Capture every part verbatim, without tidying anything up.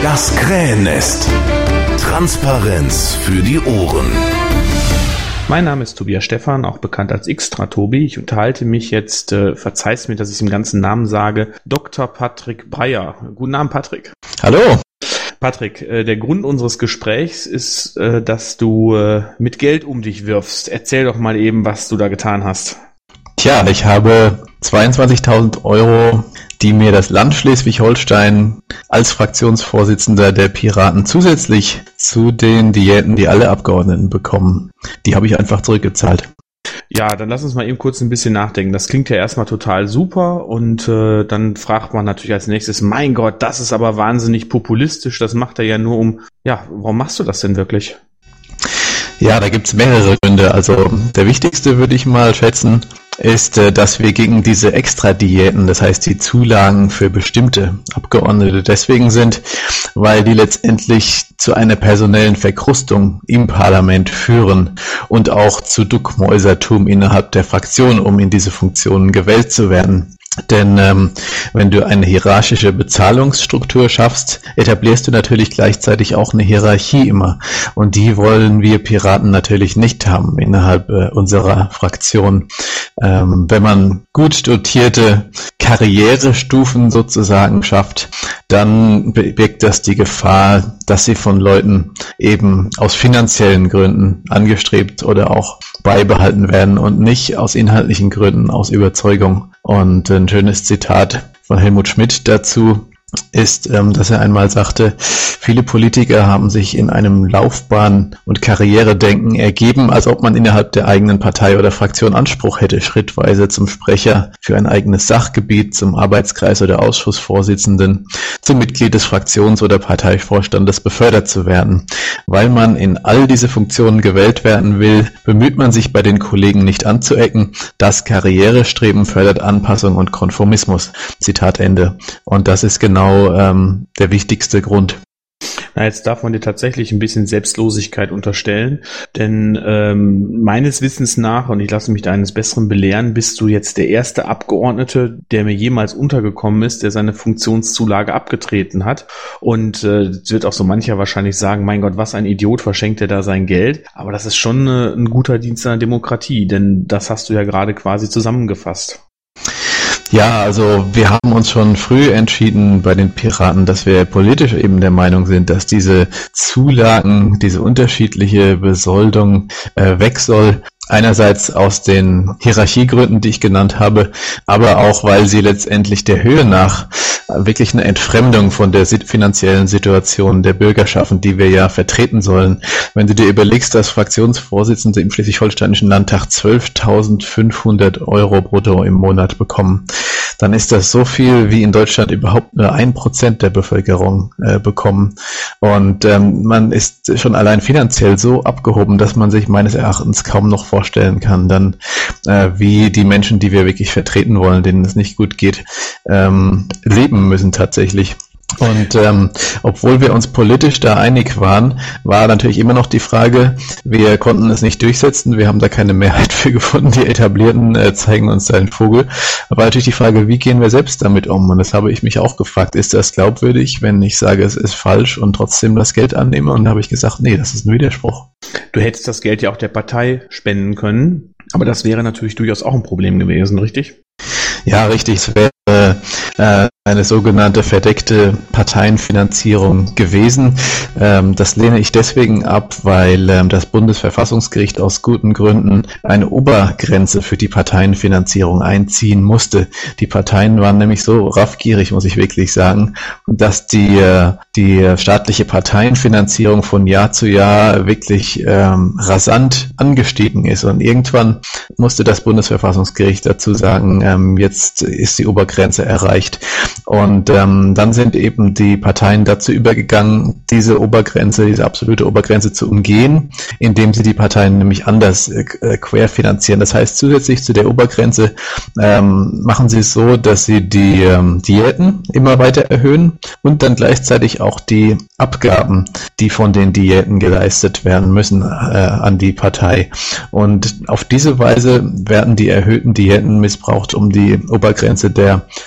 Das Krähennest. Transparenz für die Ohren. Mein Name ist Tobias Stephan, auch bekannt als Xtra-Tobi. Ich unterhalte mich jetzt, äh, verzeih's mir, dass ich es im ganzen Namen sage, Doktor Patrick Breyer. Guten Abend, Patrick. Hallo. Patrick, äh, der Grund unseres Gesprächs ist, äh, dass du äh, mit Geld um dich wirfst. Erzähl doch mal eben, was du da getan hast. Tja, ich habe zweiundzwanzigtausend Euro, die mir das Land Schleswig-Holstein als Fraktionsvorsitzender der Piraten zusätzlich zu den Diäten, die alle Abgeordneten bekommen, die habe ich einfach zurückgezahlt. Ja, dann lass uns mal eben kurz ein bisschen nachdenken. Das klingt ja erstmal total super und äh, dann fragt man natürlich als nächstes, mein Gott, das ist aber wahnsinnig populistisch, das macht er ja nur um, ja, warum machst du das denn wirklich? Ja, da gibt's mehrere Gründe. Also der wichtigste, würde ich mal schätzen, ist, dass wir gegen diese Extradiäten, das heißt die Zulagen für bestimmte Abgeordnete deswegen sind, weil die letztendlich zu einer personellen Verkrustung im Parlament führen und auch zu Duckmäusertum innerhalb der Fraktion, um in diese Funktionen gewählt zu werden. Denn ähm, wenn du eine hierarchische Bezahlungsstruktur schaffst, etablierst du natürlich gleichzeitig auch eine Hierarchie immer. Und die wollen wir Piraten natürlich nicht haben innerhalb äh, unserer Fraktion. Ähm, wenn man gut dotierte Karrierestufen sozusagen schafft, dann birgt das die Gefahr, dass sie von Leuten eben aus finanziellen Gründen angestrebt oder auch beibehalten werden und nicht aus inhaltlichen Gründen, aus Überzeugung. Und ein schönes Zitat von Helmut Schmidt dazu ist, ähm, dass er einmal sagte, viele Politiker haben sich in einem Laufbahn- und Karrieredenken ergeben, als ob man innerhalb der eigenen Partei oder Fraktion Anspruch hätte, schrittweise zum Sprecher für ein eigenes Sachgebiet, zum Arbeitskreis- oder Ausschussvorsitzenden, zum Mitglied des Fraktions- oder Parteivorstandes befördert zu werden. Weil man in all diese Funktionen gewählt werden will, bemüht man sich bei den Kollegen nicht anzuecken. Das Karrierestreben fördert Anpassung und Konformismus. Zitat Ende. Und das ist genau ähm, der wichtigste Grund. Na, jetzt darf man dir tatsächlich ein bisschen Selbstlosigkeit unterstellen, denn ähm, meines Wissens nach, und ich lasse mich da eines Besseren belehren, bist du jetzt der erste Abgeordnete, der mir jemals untergekommen ist, der seine Funktionszulage abgetreten hat. Und äh, es wird auch so mancher wahrscheinlich sagen, mein Gott, was ein Idiot, verschenkt er da sein Geld. Aber das ist schon äh, ein guter Dienst an der Demokratie, denn das hast du ja gerade quasi zusammengefasst. Ja, also wir haben uns schon früh entschieden bei den Piraten, dass wir politisch eben der Meinung sind, dass diese Zulagen, diese unterschiedliche Besoldung äh, weg soll. Einerseits aus den Hierarchiegründen, die ich genannt habe, aber auch, weil sie letztendlich der Höhe nach wirklich eine Entfremdung von der finanziellen Situation der Bürger schaffen, die wir ja vertreten sollen. Wenn du dir überlegst, dass Fraktionsvorsitzende im Schleswig-Holsteinischen Landtag zwölftausendfünfhundert Euro brutto im Monat bekommen, dann ist das so viel, wie in Deutschland überhaupt nur ein Prozent der Bevölkerung äh, bekommen. Und ähm, man ist schon allein finanziell so abgehoben, dass man sich meines Erachtens kaum noch vorstellen kann, dann äh, wie die Menschen, die wir wirklich vertreten wollen, denen es nicht gut geht, ähm, leben müssen tatsächlich. Und ähm, obwohl wir uns politisch da einig waren, war natürlich immer noch die Frage, wir konnten es nicht durchsetzen, wir haben da keine Mehrheit für gefunden, die Etablierten äh, zeigen uns da einen Vogel. Aber natürlich die Frage, wie gehen wir selbst damit um? Und das habe ich mich auch gefragt, ist das glaubwürdig, wenn ich sage, es ist falsch und trotzdem das Geld annehme? Und da habe ich gesagt, nee, das ist ein Widerspruch. Du hättest das Geld ja auch der Partei spenden können, aber das wäre natürlich durchaus auch ein Problem gewesen, richtig? Ja, richtig. Es wäre äh, eine sogenannte verdeckte Parteienfinanzierung gewesen. Ähm, das lehne ich deswegen ab, weil ähm, das Bundesverfassungsgericht aus guten Gründen eine Obergrenze für die Parteienfinanzierung einziehen musste. Die Parteien waren nämlich so raffgierig, muss ich wirklich sagen, dass die, äh, die staatliche Parteienfinanzierung von Jahr zu Jahr wirklich ähm, rasant angestiegen ist. Und irgendwann musste das Bundesverfassungsgericht dazu sagen, ähm, jetzt ist die Obergrenze erreicht. Und ähm, dann sind eben die Parteien dazu übergegangen, diese Obergrenze, diese absolute Obergrenze zu umgehen, indem sie die Parteien nämlich anders äh, querfinanzieren. Das heißt, zusätzlich zu der Obergrenze ähm, machen sie es so, dass sie die ähm, Diäten immer weiter erhöhen und dann gleichzeitig auch die Abgaben, die von den Diäten geleistet werden müssen, äh, an die Partei. Und auf diese Weise werden die erhöhten Diäten missbraucht, um die Obergrenze der Partei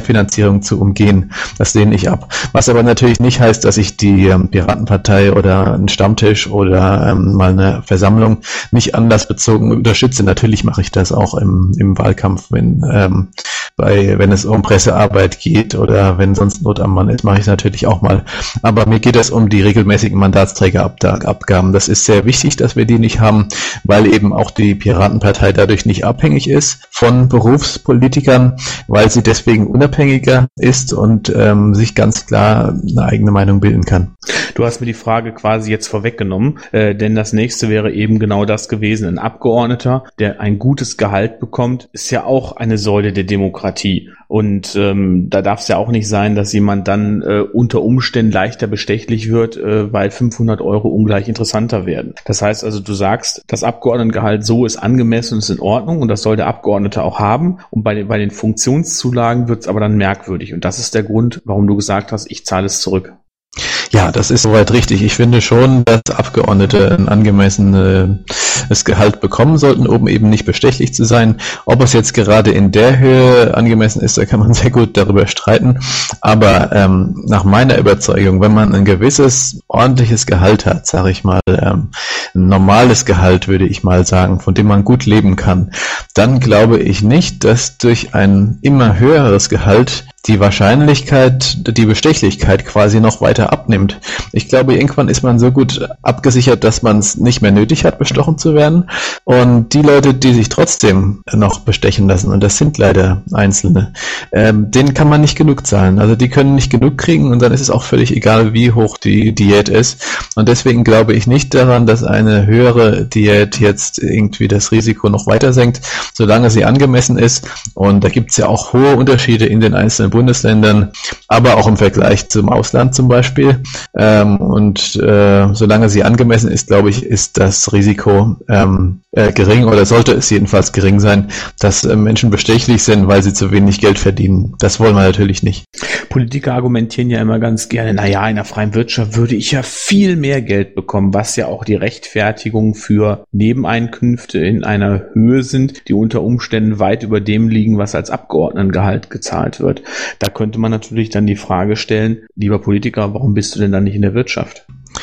Parteienfinanzierung zu umgehen. Das lehne ich ab. Was aber natürlich nicht heißt, dass ich die ähm, Piratenpartei oder einen Stammtisch oder ähm, mal eine Versammlung nicht anlassbezogen unterstütze. Natürlich mache ich das auch im, im Wahlkampf, wenn ähm, bei wenn es um Pressearbeit geht oder wenn sonst Not am Mann ist, mache ich es natürlich auch mal. Aber mir geht es um die regelmäßigen Mandatsträgerabgaben. Das ist sehr wichtig, dass wir die nicht haben, weil eben auch die Piratenpartei dadurch nicht abhängig ist von Berufspolitikern, weil sie deswegen unabhängiger ist und ähm, sich ganz klar eine eigene Meinung bilden kann. Du hast mir die Frage quasi jetzt vorweggenommen, äh, denn das nächste wäre eben genau das gewesen. Ein Abgeordneter, der ein gutes Gehalt bekommt, ist ja auch eine Säule der Demokratie. Und ähm, da darf es ja auch nicht sein, dass jemand dann äh, unter Umständen leichter bestechlich wird, äh, weil fünfhundert Euro ungleich interessanter werden. Das heißt also, du sagst, das Abgeordnetengehalt so ist angemessen und ist in Ordnung und das soll der Abgeordnete auch haben. Und bei den, bei den Funktionszulagen wird es aber dann merkwürdig. Und das ist der Grund, warum du gesagt hast, ich zahle es zurück. Ja, das ist soweit richtig. Ich finde schon, dass Abgeordnete ein angemessenes Gehalt bekommen sollten, um eben nicht bestechlich zu sein. Ob es jetzt gerade in der Höhe angemessen ist, da kann man sehr gut darüber streiten. Aber ähm, nach meiner Überzeugung, wenn man ein gewisses, ordentliches Gehalt hat, sage ich mal, ähm, ein normales Gehalt, würde ich mal sagen, von dem man gut leben kann, dann glaube ich nicht, dass durch ein immer höheres Gehalt die Wahrscheinlichkeit, die Bestechlichkeit quasi noch weiter abnimmt. Ich glaube, irgendwann ist man so gut abgesichert, dass man es nicht mehr nötig hat, bestochen zu werden. Und die Leute, die sich trotzdem noch bestechen lassen, und das sind leider Einzelne, ähm, denen kann man nicht genug zahlen. Also die können nicht genug kriegen und dann ist es auch völlig egal, wie hoch die Diät ist. Und deswegen glaube ich nicht daran, dass eine höhere Diät jetzt irgendwie das Risiko noch weiter senkt, solange sie angemessen ist. Und da gibt es ja auch hohe Unterschiede in den einzelnen Bundesländern, aber auch im Vergleich zum Ausland zum Beispiel. Ähm, und äh, solange sie angemessen ist, glaube ich, ist das Risiko ähm, äh, gering oder sollte es jedenfalls gering sein, dass äh, Menschen bestechlich sind, weil sie zu wenig Geld verdienen. Das wollen wir natürlich nicht. Politiker argumentieren ja immer ganz gerne, naja, in der freien Wirtschaft würde ich ja viel mehr Geld bekommen, was ja auch die Rechtfertigung für Nebeneinkünfte in einer Höhe sind, die unter Umständen weit über dem liegen, was als Abgeordnetengehalt gezahlt wird. Da könnte man natürlich dann die Frage stellen, lieber Politiker, warum bist du denn dann nicht in der Wirtschaft?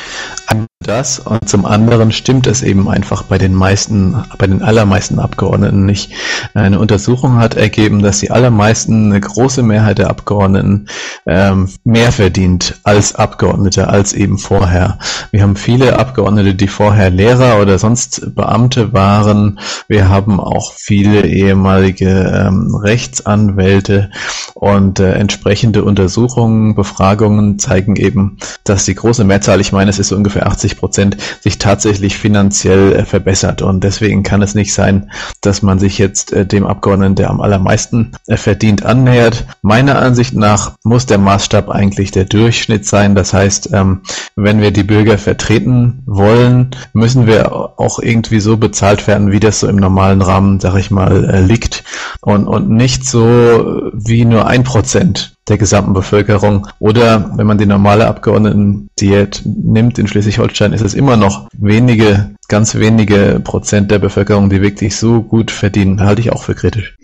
Das und zum anderen stimmt es eben einfach bei den meisten, bei den allermeisten Abgeordneten nicht. Eine Untersuchung hat ergeben, dass die allermeisten, eine große Mehrheit der Abgeordneten ähm, mehr verdient als Abgeordnete, als eben vorher. Wir haben viele Abgeordnete, die vorher Lehrer oder sonst Beamte waren. Wir haben auch viele ehemalige ähm, Rechtsanwälte und äh, entsprechende Untersuchungen, Befragungen zeigen eben, dass die große Mehrzahl, ich meine, es ist so ungefähr achtzig Prozent, sich tatsächlich finanziell äh, verbessert. Und deswegen kann es nicht sein, dass man sich jetzt äh, dem Abgeordneten, der am allermeisten äh, verdient, annähert. Meiner Ansicht nach muss der Maßstab eigentlich der Durchschnitt sein. Das heißt, ähm, wenn wir die Bürger vertreten wollen, müssen wir auch irgendwie so bezahlt werden, wie das so im normalen Rahmen, sag ich mal, äh, liegt. Und, und nicht so wie nur ein Prozent der gesamten Bevölkerung. Oder wenn man die normale Abgeordnetendiät nimmt in Schleswig-Holstein, ist es immer noch wenige, ganz wenige Prozent der Bevölkerung, die wirklich so gut verdienen. Halte ich auch für kritisch.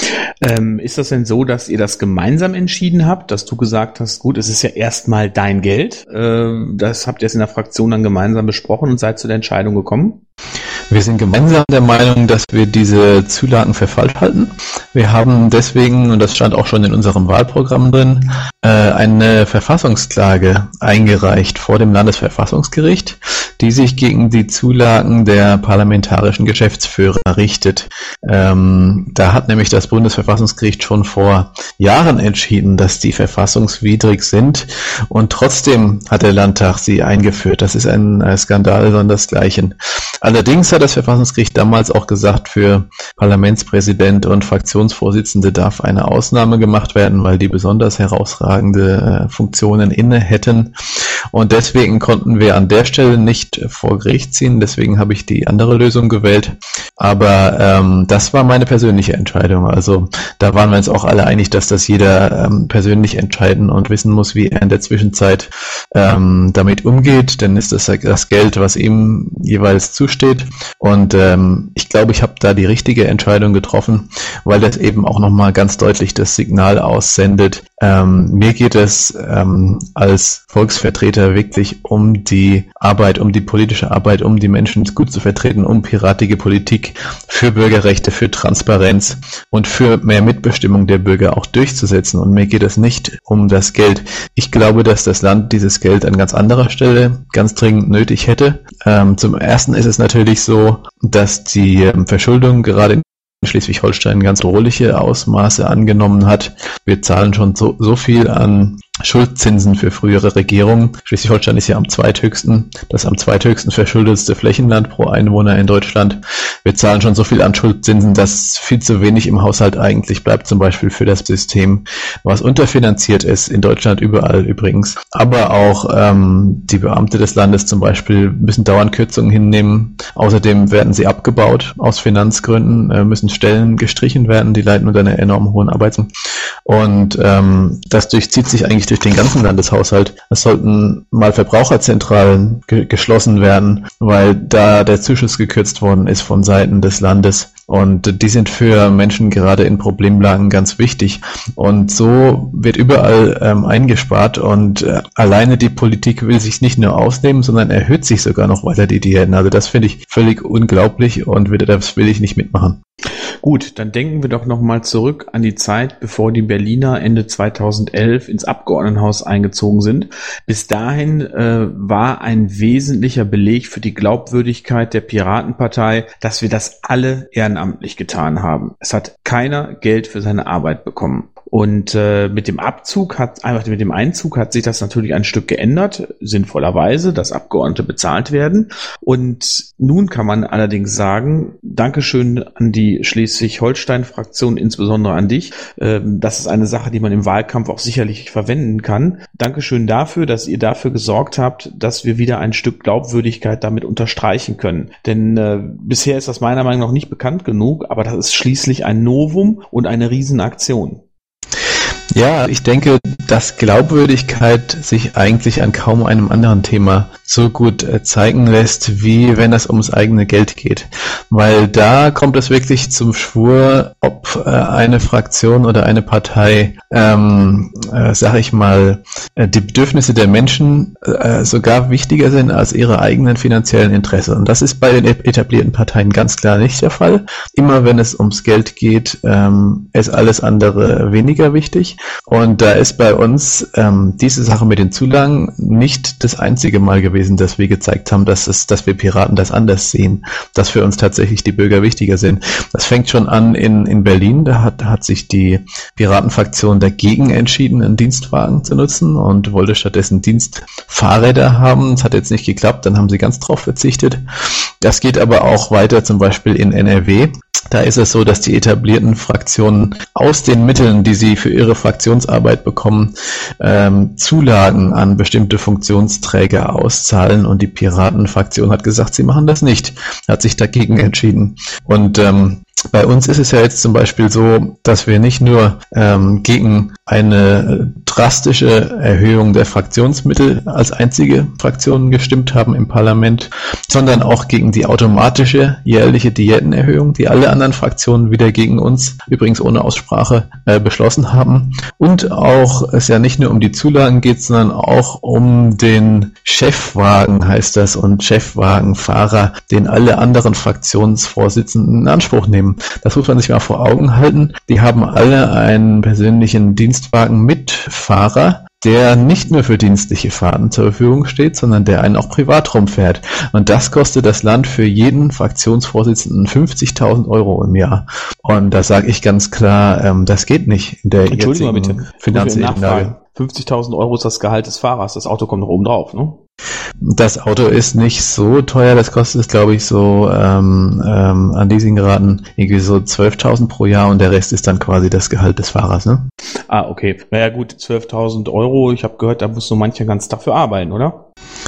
Ähm, ist das denn so, dass ihr das gemeinsam entschieden habt, dass du gesagt hast, gut, es ist ja erstmal dein Geld. Ähm, das habt ihr jetzt in der Fraktion dann gemeinsam besprochen und seid zu der Entscheidung gekommen? Wir sind gemeinsam der Meinung, dass wir diese Zulagen für falsch halten. Wir haben deswegen, und das stand auch schon in unserem Wahlprogramm drin, eine Verfassungsklage eingereicht vor dem Landesverfassungsgericht, die sich gegen die Zulagen der parlamentarischen Geschäftsführer richtet. Ähm, da hat nämlich das Bundesverfassungsgericht schon vor Jahren entschieden, dass die verfassungswidrig sind und trotzdem hat der Landtag sie eingeführt. Das ist ein Skandal sondersgleichen. Allerdings hat das Verfassungsgericht damals auch gesagt, für Parlamentspräsident und Fraktionsvorsitzende darf eine Ausnahme gemacht werden, weil die besonders herausragende äh, Funktionen inne hätten. Und deswegen konnten wir an der Stelle nicht nicht äh, vor Gericht ziehen, deswegen habe ich die andere Lösung gewählt. Aber ähm, das war meine persönliche Entscheidung. Also da waren wir uns auch alle einig, dass das jeder ähm, persönlich entscheiden und wissen muss, wie er in der Zwischenzeit ähm, damit umgeht. Denn ist das das Geld, was ihm jeweils zusteht. Und ähm, ich glaube, ich habe da die richtige Entscheidung getroffen, weil das eben auch nochmal ganz deutlich das Signal aussendet. Ähm, mir geht es ähm, als Volksvertreter wirklich um die Arbeit, um die politische Arbeit, um die Menschen gut zu vertreten, um piratige Politik für Bürgerrechte, für Transparenz und für mehr Mitbestimmung der Bürger auch durchzusetzen. Und mir geht es nicht um das Geld. Ich glaube, dass das Land dieses Geld an ganz anderer Stelle ganz dringend nötig hätte. Ähm, zum Ersten ist es natürlich so, dass die ähm, Verschuldung gerade in Schleswig-Holstein ganz bedrohliche Ausmaße angenommen hat. Wir zahlen schon so, so viel an Schuldzinsen für frühere Regierungen. Schleswig-Holstein ist ja am zweithöchsten, das am zweithöchsten verschuldetste Flächenland pro Einwohner in Deutschland. Wir zahlen schon so viel an Schuldzinsen, dass viel zu wenig im Haushalt eigentlich bleibt, zum Beispiel für das System, was unterfinanziert ist, in Deutschland überall übrigens. Aber auch ähm, die Beamte des Landes zum Beispiel müssen dauernd Kürzungen hinnehmen. Außerdem werden sie abgebaut aus Finanzgründen, äh, müssen Stellen gestrichen werden, die leiden unter einer enorm hohen Arbeitsung. Und ähm, das durchzieht sich eigentlich durch den ganzen Landeshaushalt. Es sollten mal Verbraucherzentralen ge- geschlossen werden, weil da der Zuschuss gekürzt worden ist von Seiten des Landes. Und die sind für Menschen gerade in Problemlagen ganz wichtig. Und so wird überall ähm, eingespart. Und äh, alleine die Politik will sich nicht nur ausnehmen, sondern erhöht sich sogar noch weiter die Diäten. Also das finde ich völlig unglaublich und das will ich nicht mitmachen. Gut, dann denken wir doch nochmal zurück an die Zeit, bevor die Berliner Ende zweitausendelf ins Abgeordnetenhaus eingezogen sind. Bis dahin äh, war ein wesentlicher Beleg für die Glaubwürdigkeit der Piratenpartei, dass wir das alle ehrenamtlich getan haben. Es hat keiner Geld für seine Arbeit bekommen. Und äh, mit dem Abzug hat, einfach mit dem Einzug hat sich das natürlich ein Stück geändert, sinnvollerweise, dass Abgeordnete bezahlt werden. Und nun kann man allerdings sagen, Dankeschön an die Schleswig-Holstein-Fraktion, insbesondere an dich. Äh, das ist eine Sache, die man im Wahlkampf auch sicherlich verwenden kann. Dankeschön dafür, dass ihr dafür gesorgt habt, dass wir wieder ein Stück Glaubwürdigkeit damit unterstreichen können. Denn äh, bisher ist das meiner Meinung nach noch nicht bekannt genug, aber das ist schließlich ein Novum und eine Riesenaktion. Ja, ich denke, dass Glaubwürdigkeit sich eigentlich an kaum einem anderen Thema so gut äh, zeigen lässt, wie wenn es ums eigene Geld geht. Weil da kommt es wirklich zum Schwur, ob äh, eine Fraktion oder eine Partei, ähm, äh, sag ich mal, äh, die Bedürfnisse der Menschen äh, sogar wichtiger sind als ihre eigenen finanziellen Interessen. Und das ist bei den etablierten Parteien ganz klar nicht der Fall. Immer wenn es ums Geld geht, ähm, ist alles andere weniger wichtig. Und da ist bei uns ähm, diese Sache mit den Zulagen nicht das einzige Mal gewesen, dass wir gezeigt haben, dass es, dass wir Piraten das anders sehen, dass für uns tatsächlich die Bürger wichtiger sind. Das fängt schon an in, in Berlin, da hat, hat sich die Piratenfraktion dagegen entschieden, einen Dienstwagen zu nutzen und wollte stattdessen Dienstfahrräder haben. Das hat jetzt nicht geklappt, dann haben sie ganz drauf verzichtet. Das geht aber auch weiter, zum Beispiel in N R W. Da ist es so, dass die etablierten Fraktionen aus den Mitteln, die sie für ihre Fraktionsarbeit bekommen, ähm, Zulagen an bestimmte Funktionsträger auszahlen und die Piratenfraktion hat gesagt, sie machen das nicht, hat sich dagegen entschieden. Und ähm, bei uns ist es ja jetzt zum Beispiel so, dass wir nicht nur ähm, gegen eine drastische Erhöhung der Fraktionsmittel als einzige Fraktion gestimmt haben im Parlament, sondern auch gegen die automatische jährliche Diätenerhöhung, die alle anderen Fraktionen wieder gegen uns, übrigens ohne Aussprache, äh, beschlossen haben. Und auch es ja nicht nur um die Zulagen geht, sondern auch um den Chefwagen, heißt das, und Chefwagenfahrer, den alle anderen Fraktionsvorsitzenden in Anspruch nehmen. Das muss man sich mal vor Augen halten. Die haben alle einen persönlichen Dienstwagen mit Fahrer, der nicht nur für dienstliche Fahrten zur Verfügung steht, sondern der einen auch privat rumfährt. Und das kostet das Land für jeden Fraktionsvorsitzenden fünfzigtausend Euro im Jahr. Und da sage ich ganz klar, ähm, das geht nicht in der jetzigen finanziellen Lage. fünfzigtausend Euro ist das Gehalt des Fahrers. Das Auto kommt noch oben drauf, ne? Das Auto ist nicht so teuer, das kostet, glaube ich, so ähm, ähm, an Leasingraten irgendwie so zwölftausend pro Jahr und der Rest ist dann quasi das Gehalt des Fahrers, ne? Ah, okay. Naja gut, zwölftausend Euro, ich habe gehört, da muss so mancher ganz dafür arbeiten, oder?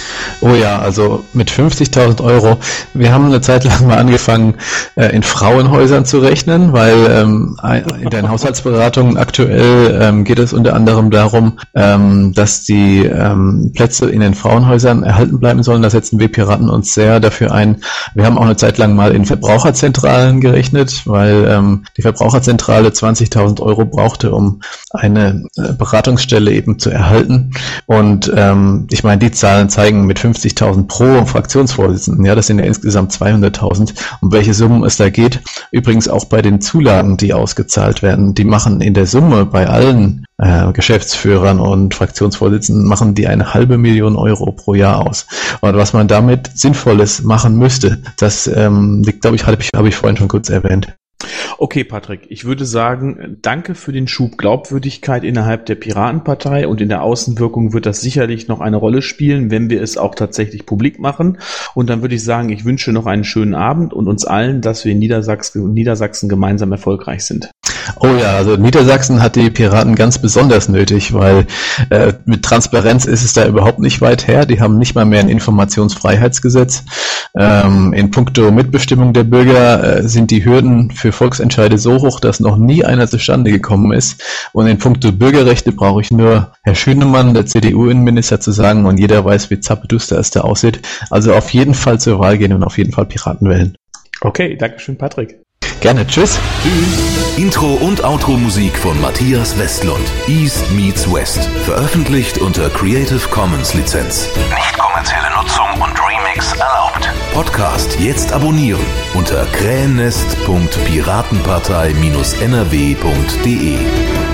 Oh ja, also mit fünfzigtausend Euro. Wir haben eine Zeit lang mal angefangen, äh, in Frauenhäusern zu rechnen, weil ähm, in den Haushaltsberatungen aktuell ähm, geht es unter anderem darum, ähm, dass die ähm, Plätze in den Frauenhäusern erhalten bleiben sollen. Da setzen wir Piraten uns sehr dafür ein. Wir haben auch eine Zeit lang mal in Verbraucherzentralen gerechnet, weil ähm, die Verbraucherzentrale zwanzigtausend Euro brauchte, um eine äh, Beratungsstelle eben zu erhalten. Und ähm, ich meine, die Zahlen zeigen mit fünfzigtausend pro Fraktionsvorsitzenden, ja, das sind ja insgesamt zweihunderttausend, um welche Summen es da geht. Übrigens auch bei den Zulagen, die ausgezahlt werden, die machen in der Summe bei allen äh, Geschäftsführern und Fraktionsvorsitzenden, machen die eine halbe Million Euro pro Jahr aus. Und was man damit Sinnvolles machen müsste, das ähm, glaube ich, habe ich, habe ich vorhin schon kurz erwähnt. Okay, Patrick, ich würde sagen, danke für den Schub Glaubwürdigkeit innerhalb der Piratenpartei, und in der Außenwirkung wird das sicherlich noch eine Rolle spielen, wenn wir es auch tatsächlich publik machen. Und dann würde ich sagen, ich wünsche noch einen schönen Abend und uns allen, dass wir in Niedersachsen, Niedersachsen gemeinsam erfolgreich sind. Oh ja, also Niedersachsen hat die Piraten ganz besonders nötig, weil äh, mit Transparenz ist es da überhaupt nicht weit her. Die haben nicht mal mehr ein Informationsfreiheitsgesetz. Ähm, in puncto Mitbestimmung der Bürger äh, sind die Hürden für Volksentscheide so hoch, dass noch nie einer zustande gekommen ist. Und in puncto Bürgerrechte brauche ich nur Herr Schünemann, der C D U-Innenminister, zu sagen, und jeder weiß, wie zappeduster es da aussieht. Also auf jeden Fall zur Wahl gehen und auf jeden Fall Piraten wählen. Okay, Dankeschön, Patrick. Gerne, tschüss. Tschüss. Intro und Outro Musik von Matthias Westlund. East meets West. Veröffentlicht unter Creative Commons Lizenz. Nicht kommerzielle Nutzung und Remix erlaubt. Podcast jetzt abonnieren unter krähennest punkt piratenpartei Bindestrich n r w punkt d e.